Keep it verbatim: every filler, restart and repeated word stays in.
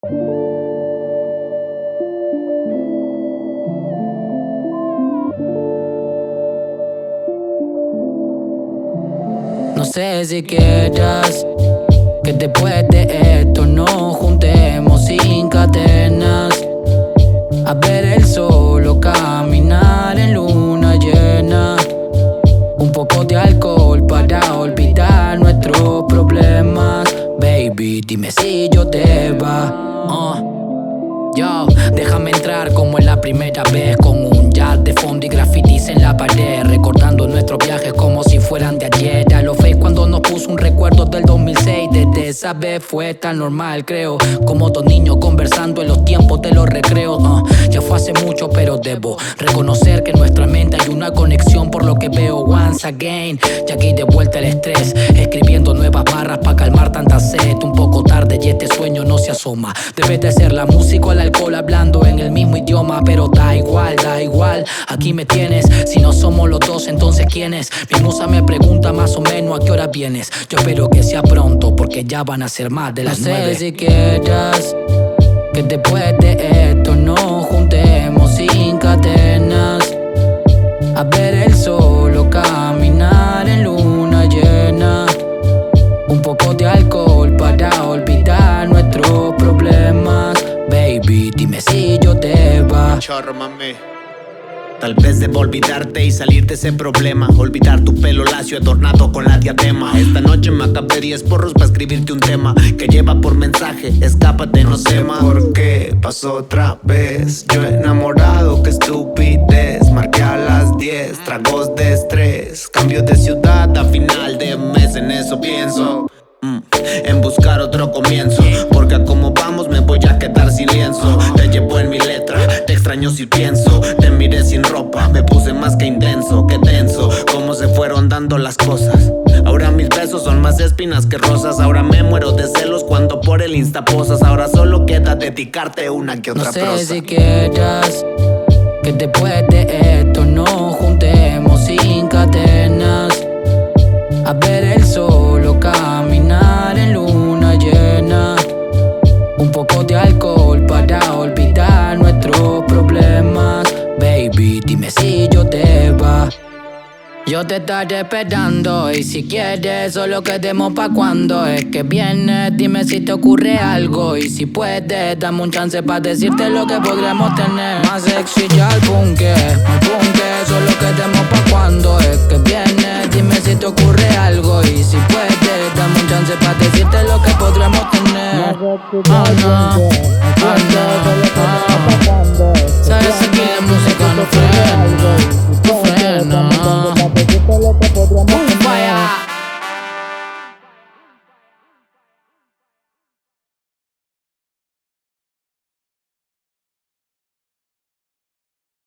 No sé si quieras que después de esto nos juntemos sin cadenas a ver el sol o caminar en luna llena. Un poco de alcohol para olvidar nuestros problemas. Baby, dime si yo te va. uh. Yo, déjame entrar como en la primera vez, con un jazz de fondo y grafitis en la pared, recordando nuestros viajes como si fueran de ayer. A lo fake cuando nos puso un recuerdo del dos mil seis. Desde esa vez fue tan normal, creo, como dos niños conversando en los tiempos de los recreos. uh. Ya fue hace mucho, pero debo reconocer que en nuestra mente hay una conexión, por lo que veo once again. Ya aquí de vuelta el estrés, escribiendo nuevas barras para calmar tanta sed. Un poco tarde y este sueño no se asoma. Debe de ser la música o el alcohol hablando en el mismo idioma, pero da igual, da igual, aquí me tienes. Si no somos los dos, entonces ¿quién es? Mi musa me pregunta más o menos a qué hora vienes. Yo espero que sea pronto, porque ya van a ser más de las no nueve. No sé si quieras que después de esto nos juntemos sin cadenas a ver el sol o caminar en luna llena. Un poco de alcohol para olvidar nuestros problemas. Baby, dime si yo te va. Chorro, mami. Tal vez debo olvidarte y salir de ese problema. Olvidar tu pelo lacio adornado con la diadema. Esta noche me acabé diez porros para escribirte un tema que lleva por mensaje: escápate, no, no sé más por qué pasó otra vez. Yo enamorado, qué estupidez. Marqué a las diez, tragos de estrés. Cambio de ciudad a final de mes, en eso pienso. Mm, en buscar otro comienzo, porque a como vamos me voy a quedar sin lienzo. Te llevo en mi letra, te extraño si pienso. Te miré sin ropa, me puse más que intenso, que denso. Cómo se fueron dando las cosas. Ahora mis besos son más espinas que rosas. Ahora me muero de celos cuando por el Insta posas. Ahora solo queda dedicarte una que otra prosa. No sé si quieras que después de esto nos juntemos sin cadenas a ver el sol o caminar en luna llena. Un poco de alcohol para olvidar nuestros problemas. Baby, dime si yo te va. Yo te estaré esperando y si quieres solo quedemos pa' cuando es que vienes. Dime si te ocurre algo y si puedes dame un chance pa' decirte lo que podríamos tener. Más sexy ya al punque, al punque. Solo quedemos pa' cuando es que vienes. Dime si te ocurre algo y si puedes dame un chance pa' decirte lo que podríamos tener. Oh no, oh no, oh no.